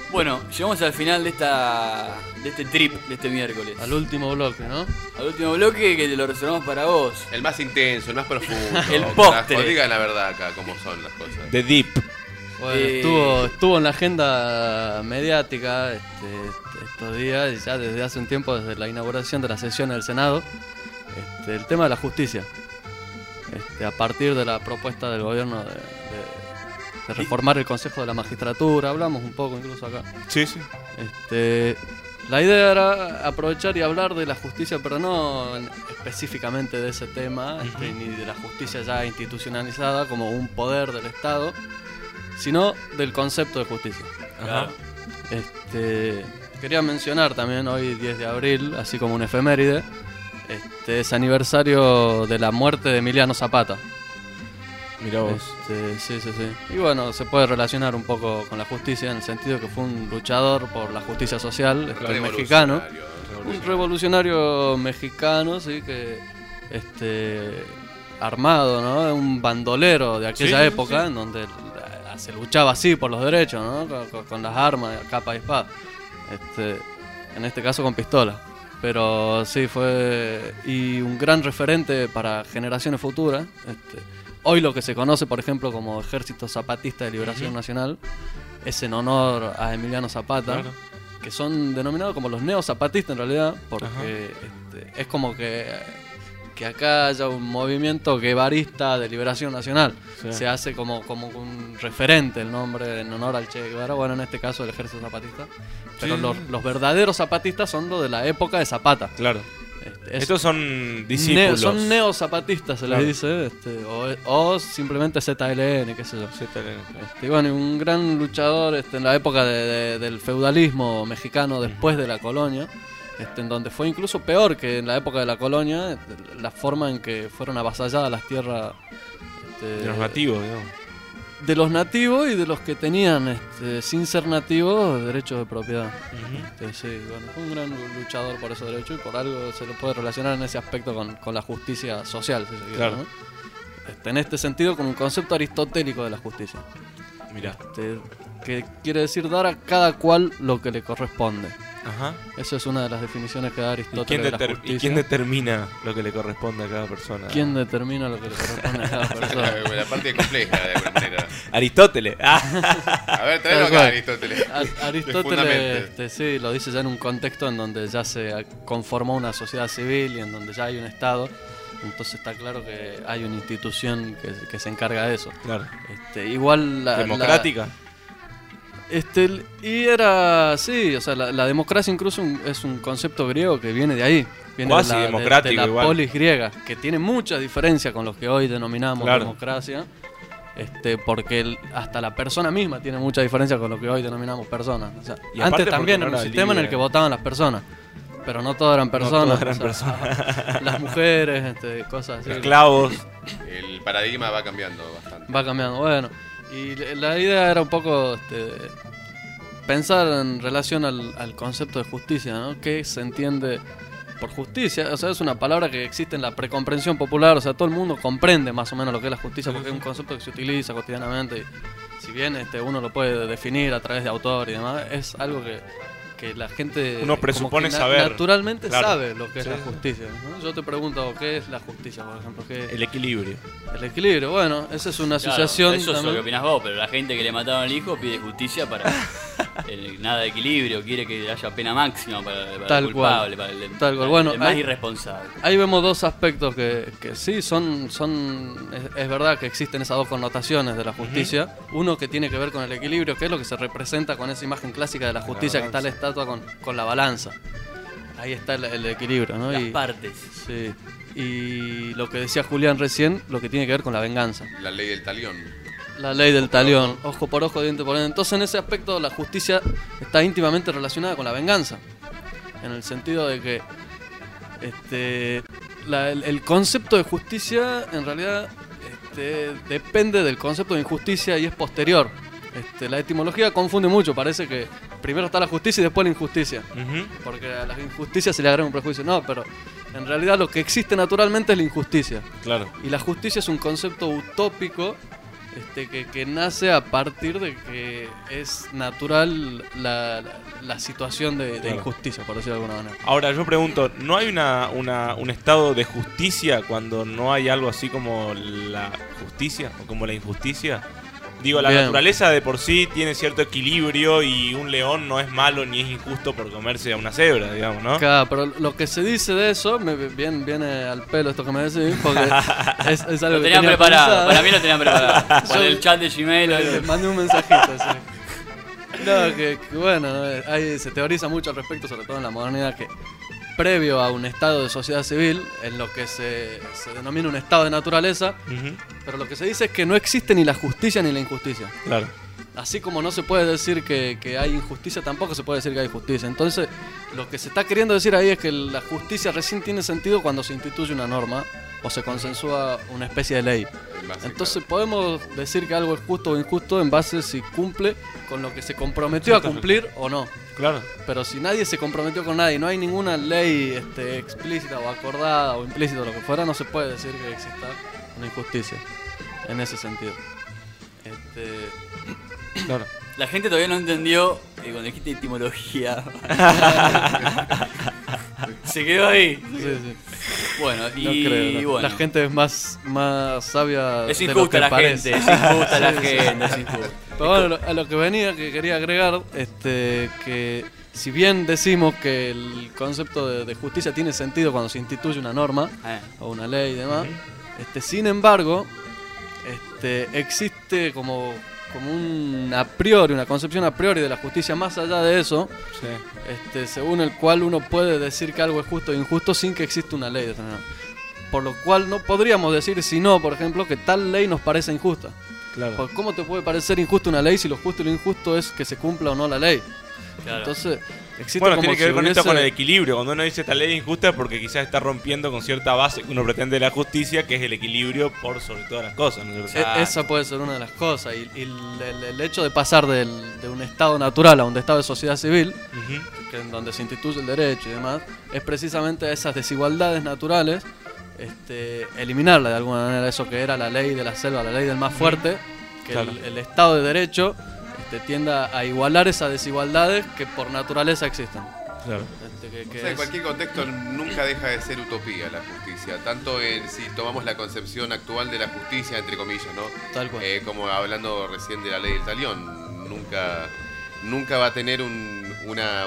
Bueno, llegamos al final de este trip de este miércoles. Al último bloque, ¿no? Al último bloque que te lo reservamos para vos. El más intenso, el más profundo. El postre. Carajo, digan la verdad acá, cómo son las cosas. The Deep. Bueno, estuvo en la agenda mediática estos días, y ya desde hace un tiempo, desde la inauguración de la sesión del Senado, el tema de la justicia. A partir de la propuesta del gobierno de reformar el Consejo de la Magistratura, hablamos un poco incluso acá. Sí, sí. La idea era aprovechar y hablar de la justicia, pero no específicamente de ese tema, ni de la justicia ya institucionalizada como un poder del Estado, sino del concepto de justicia. Ajá. Quería mencionar también hoy 10 de abril, así como un efeméride, es aniversario de la muerte de Emiliano Zapata. Mirá vos. Sí. Y bueno, se puede relacionar un poco con la justicia en el sentido que fue un luchador por la justicia social mexicano. Un revolucionario mexicano, sí, que armado, ¿no? Un bandolero de aquella época, en donde se luchaba así por los derechos, ¿no? Con las armas, capa y espada. En este caso con pistola. Pero sí, fue y un gran referente para generaciones futuras. Hoy lo que se conoce, por ejemplo, como Ejército Zapatista de Liberación Nacional es en honor a Emiliano Zapata, que son denominados como los neozapatistas en realidad, porque es como que acá haya un movimiento guevarista de liberación nacional. Sí. Se hace como un referente el nombre en honor al Che Guevara, bueno, en este caso el Ejército Zapatista. Pero los verdaderos zapatistas son los de la época de Zapata. Claro. Estos son discípulos. Son neozapatistas, se les dice, o simplemente ZLN, qué sé yo. ZLN. Y bueno, un gran luchador en la época del feudalismo mexicano después de la colonia, en donde fue incluso peor que en la época de la colonia, la forma en que fueron avasalladas las tierras de los nativos, digamos. De los nativos y de los que tenían, sin ser nativos, derechos de propiedad. Sí, bueno, fue un gran luchador por esos derechos y por algo se lo puede relacionar en ese aspecto con la justicia social, si se quiere, claro. ¿no? En este sentido, con un concepto aristotélico de la justicia. Mirá. Que quiere decir dar a cada cual lo que le corresponde. Ajá. Eso es una de las definiciones que da Aristóteles de la justicia. ¿Y quién determina lo que le corresponde a cada persona? ¿Quién determina lo que le corresponde a cada persona? La parte compleja de alguna manera. Aristóteles. A ver, traelo acá, Aristóteles. Aristóteles, sí, lo dice ya en un contexto en donde ya se conformó una sociedad civil y en donde ya hay un Estado. Entonces está claro que hay una institución que se encarga de eso. Claro. Igual democrática. Y era, sí, o sea, la democracia incluso es un concepto griego que viene de ahí. Viene de la polis griega, que tiene mucha diferencia con lo que hoy denominamos democracia. Porque hasta la persona misma tiene mucha diferencia con lo que hoy denominamos personas. O sea, antes también era un sistema en el que votaban las personas, pero no todas eran personas. Las mujeres, cosas así. Esclavos. El paradigma va cambiando bastante. Va cambiando, bueno. Y la idea era un poco pensar en relación al concepto de justicia, ¿no? ¿Qué se entiende por justicia? O sea, es una palabra que existe en la precomprensión popular, o sea, todo el mundo comprende más o menos lo que es la justicia, porque es un concepto que se utiliza cotidianamente. Y si bien uno lo puede definir a través de autor y demás, es algo que la gente uno presupone saber. Naturalmente sabe lo que es la justicia, ¿no? Yo te pregunto, ¿qué es la justicia, por ejemplo? El equilibrio. El equilibrio, bueno, esa es una asociación. Eso es lo que opinás vos, pero la gente que le mataron al hijo pide justicia para nada de equilibrio, quiere que haya pena máxima para el culpable, para el bueno, más irresponsable. Ahí vemos dos aspectos que sí, es verdad que existen esas dos connotaciones de la justicia. Uno que tiene que ver con el equilibrio, que es lo que se representa con esa imagen clásica de la justicia, que está la estatua con la balanza. Ahí está el equilibrio, ¿no? Las partes. Sí. Y lo que decía Julián recién, lo que tiene que ver con la venganza. La ley del talión. La ley del talión, ojo por ojo, diente por diente. Entonces, en ese aspecto, la justicia está íntimamente relacionada con la venganza. En el sentido de que el concepto de justicia, en realidad, depende del concepto de injusticia y es posterior. La etimología confunde mucho, parece que primero está la justicia y después la injusticia. Porque a la injusticia se le agrega un prejuicio. No, pero en realidad lo que existe naturalmente es la injusticia. Claro. Y la justicia es un concepto utópico que nace a partir de que es natural la situación de Claro. injusticia, por decirlo de alguna manera. Ahora, yo pregunto, ¿no hay un estado de justicia cuando no hay algo así como la justicia o como la injusticia? Digo, la Bien. naturaleza de por sí tiene cierto equilibrio y un león no es malo ni es injusto por comerse a una cebra, digamos, ¿no? Claro, pero lo que se dice de eso, viene al pelo esto que me decís, porque es algo Lo que tenían tenía preparado, pensado. para mí lo tenían preparado. Por Yo- el chat de Gmail. Le mandé un mensajito, sí. No, que bueno, se teoriza mucho al respecto, sobre todo en la modernidad, que previo a un estado de sociedad civil, en lo que se denomina un estado de naturaleza, Ujú, pero lo que se dice es que no existe ni la justicia ni la injusticia. claro. Así como no se puede decir que hay injusticia, tampoco se puede decir que hay justicia. Entonces, lo que se está queriendo decir ahí es que la justicia recién tiene sentido cuando se instituye una norma o se consensúa una especie de ley. En base, Entonces podemos decir que algo es justo o injusto en base si cumple con lo que se comprometió a cumplir o no. Claro. Pero si nadie se comprometió con nadie, no hay ninguna ley explícita o acordada o implícita o lo que fuera, no se puede decir que exista una injusticia en ese sentido. Claro. La gente todavía no entendió cuando dijiste etimología. Se quedó ahí. Sí, sí. Bueno, No y creo, no. bueno. La gente es más sabia. Es de lo injusta que la parece. gente, es injusta la Sí, sí. gente, es injusta. Pero bueno, a lo que venía, que quería agregar, que si bien decimos que el concepto de justicia tiene sentido cuando se instituye una norma o una ley y demás, sin embargo, existe como un a priori, una concepción a priori de la justicia más allá de eso, Sí. según el cual uno puede decir que algo es justo o injusto sin que exista una ley determinada. Por lo cual no podríamos decir, si no, por ejemplo, que tal ley nos parece injusta. Claro. Porque ¿cómo te puede parecer injusta una ley si lo justo y lo injusto es que se cumpla o no la ley? Claro. Entonces, existe Bueno, como tiene que ver si con esto, hubiese- con el equilibrio. Cuando uno dice esta ley es injusta es porque quizás está rompiendo con cierta base que uno pretende de la justicia, que es el equilibrio por sobre todas las cosas, ¿no es cierto? Exacto. Esa puede ser una de las cosas. Y el hecho de pasar de un estado natural a un estado de sociedad civil, Ujú. que en donde se instituye el derecho y demás, es precisamente esas desigualdades naturales, eliminarla de alguna manera, eso que era la ley de la selva, la ley del más fuerte, que Claro. el Estado de Derecho tienda a igualar esas desigualdades que por naturaleza existen. Claro. O sea, en cualquier contexto nunca deja de ser utopía la justicia, tanto si tomamos la concepción actual de la justicia, entre comillas, ¿no? Tal cual. Como hablando recién de la ley del talión, nunca va a tener una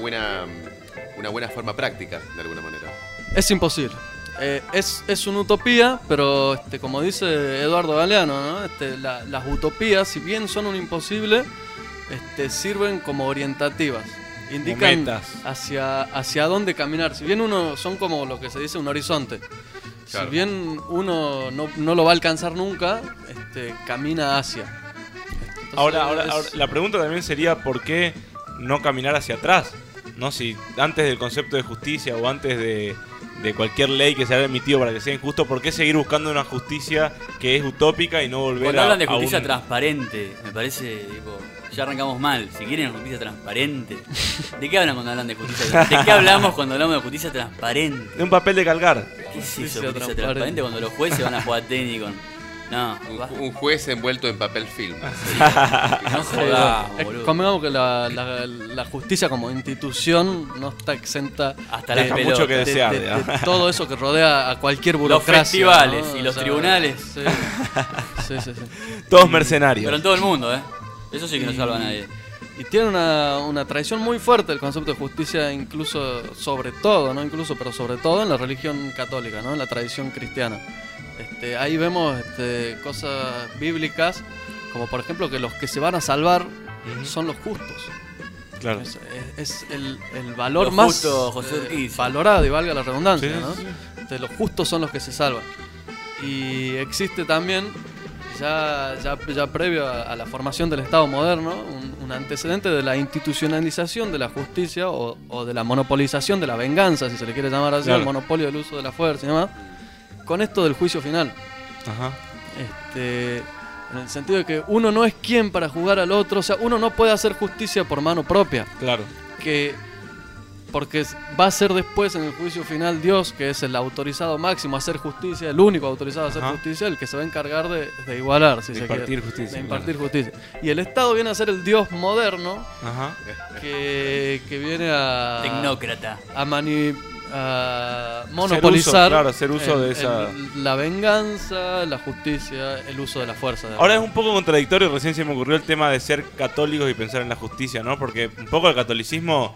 buena forma práctica, de alguna manera. Es imposible. Es una utopía, pero como dice Eduardo Galeano, ¿no? Las utopías, si bien son un imposible, sirven como orientativas. Indican metas. hacia dónde caminar. Si bien uno son como lo que se dice un horizonte. Claro. Si bien uno no lo va a alcanzar nunca, camina hacia. Entonces, Ahora, la pregunta también sería ¿por qué no caminar hacia atrás? ¿No? Si antes del concepto de justicia o antes de cualquier ley que se haya emitido para que sea injusto, ¿por qué seguir buscando una justicia que es utópica y no volver Cuando hablan de a justicia un... transparente, me parece, tipo, ya arrancamos mal. Si quieren justicia transparente, ¿de qué hablan cuando hablan de justicia transparente? ¿De qué hablamos cuando hablamos de justicia transparente? de un papel de calcar? ¿Qué es eso, Justicia justicia transparente? transparente? Cuando los jueces van a jugar tenis con... No, Un juez envuelto en papel film. no jodamos, boludo. Convengamos que la justicia como institución no está exenta Hasta de, las Deja mucho que pelotas. desear, de digamos. todo eso que rodea a cualquier Los burocracia. festivales ¿no? y los tribunales. Sí, sí. Todos mercenarios. Pero en todo el mundo, ¿eh? Eso sí que no salva a nadie. Y tiene una tradición muy fuerte el concepto de justicia, incluso sobre todo, no incluso, pero sobre todo en la religión católica, ¿no? En la tradición cristiana. Ahí vemos cosas bíblicas, como por ejemplo que los que se van a salvar son los justos. Claro. Es el valor Lo más justo, José Urquiza. valorado, y valga la redundancia, Sí, ¿no? sí. Los justos son los que se salvan. Y existe también, ya previo a la formación del Estado moderno, un antecedente de la institucionalización de la justicia o de la monopolización de la venganza, si se le quiere llamar así, Claro. el monopolio del uso de la fuerza y demás, con esto del juicio final. Ajá. En el sentido de que uno no es quien para juzgar al otro, o sea, uno no puede hacer justicia por mano propia. Claro. Que porque va a ser después en el juicio final Dios, que es el autorizado máximo a hacer justicia, el único autorizado a hacer justicia, el que se va a encargar de igualar, si se quiere. Justicia, de impartir justicia. Y el Estado viene a ser el Dios moderno, que viene a... Tecnócrata. A monopolizar hacer uso de esa... la venganza, la justicia, el uso de la fuerza. Ahora es un poco contradictorio, recién se me ocurrió el tema de ser católicos y pensar en la justicia, ¿no? Porque un poco el catolicismo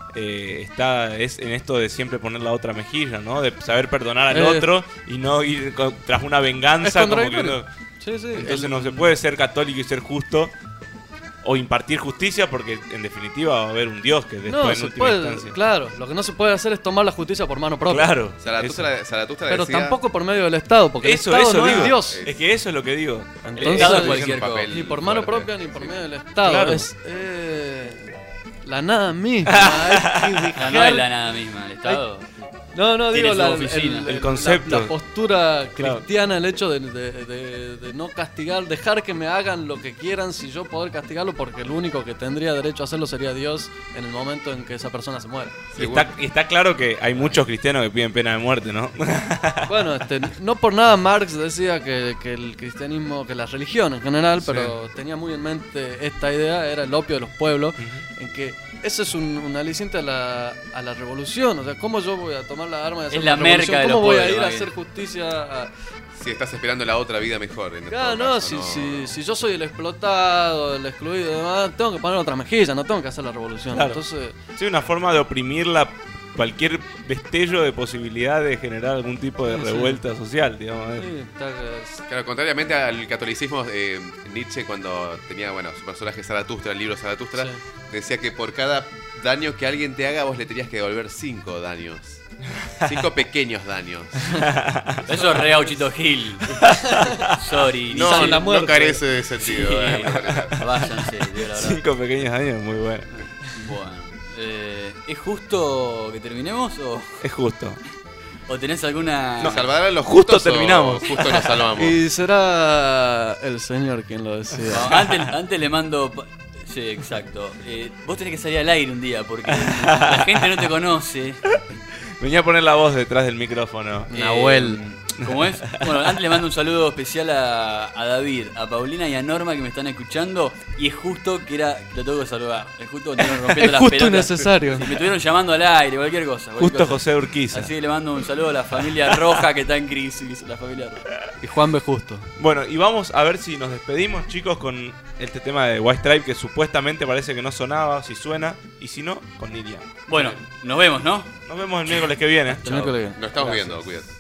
es en esto de siempre poner la otra mejilla, ¿no? De saber perdonar al otro y no ir tras una venganza. Es como que no, sí. Entonces no se puede ser católico y ser justo o impartir justicia, porque en definitiva va a haber un Dios que después en última instancia. Claro, lo que no se puede hacer es tomar la justicia por mano propia. Claro. Zaratustra pero decía, tampoco por medio del Estado, porque eso el Estado no digo. es Dios. Es que eso es lo que digo. Entonces, Estado es cualquier cosa. ni por mano propia ni por medio del Estado. Claro. Es la nada misma. No es la nada misma, el Estado. No, Tiene digo su oficina. El concepto. La postura cristiana, el hecho de no castigar, dejar que me hagan lo que quieran sin yo poder castigarlo, porque el único que tendría derecho a hacerlo sería Dios en el momento en que esa persona se muere. Y está claro que hay muchos cristianos que piden pena de muerte, ¿no? Bueno, no por nada Marx decía que el cristianismo, que la religión en general, pero tenía muy en mente esta idea, era el opio de los pueblos, en que ese es un aliciente a la revolución. O sea, ¿cómo yo voy a tomar la arma y hacer Es la una revolución? merca de ¿Cómo los voy a pueblos, ir a ahí. hacer justicia? si estás esperando la otra vida mejor. Claro, no, si yo soy el explotado, el excluido y demás, tengo que poner otra mejilla, no tengo que hacer la revolución. Claro. Entonces, sí, una forma de oprimir cualquier destello de posibilidad de generar algún tipo de revuelta social, digamos. sí, Claro, contrariamente al catolicismo, Nietzsche, cuando tenía, su personaje Zaratustra, el libro Zaratustra, sí. decía que por cada daño que alguien te haga, vos le tenías que devolver 5 daños. 5 pequeños daños. Eso es re Gauchito Gil. Sorry. No, la muerte. no carece de sentido. Váyanse, tío, la verdad. 5 pequeños años, muy bueno. Bueno, ¿es justo que terminemos Es justo. o tenés alguna...? ¿Nos salvarán los Justo justos terminamos. o justo nos salvamos? Y será el Señor quien lo decida. No, antes le mando... Sí, exacto. Vos tenés que salir al aire un día porque la gente no te conoce. Venía a poner la voz detrás del micrófono. Nahuel. ¿Cómo es? Bueno, antes le mando un saludo especial a David, a Paulina y a Norma que me están escuchando. Y es justo que lo tengo que saludar. Es justo que estuvieron rompiendo Es las justo y pelotas. necesario. Me estuvieron llamando al aire, cualquier cosa. Justo José Urquiza. Así que le mando un saludo a la familia Roja que está en crisis. La familia Roja. Y Juan B. Justo. Bueno, y vamos a ver si nos despedimos, chicos, con este tema de White Stripe que supuestamente parece que no sonaba, si suena, y si no, con Nidia. Bueno, nos vemos, ¿no? Nos vemos el miércoles que viene. El miércoles que viene. Nos estamos viendo, cuídate.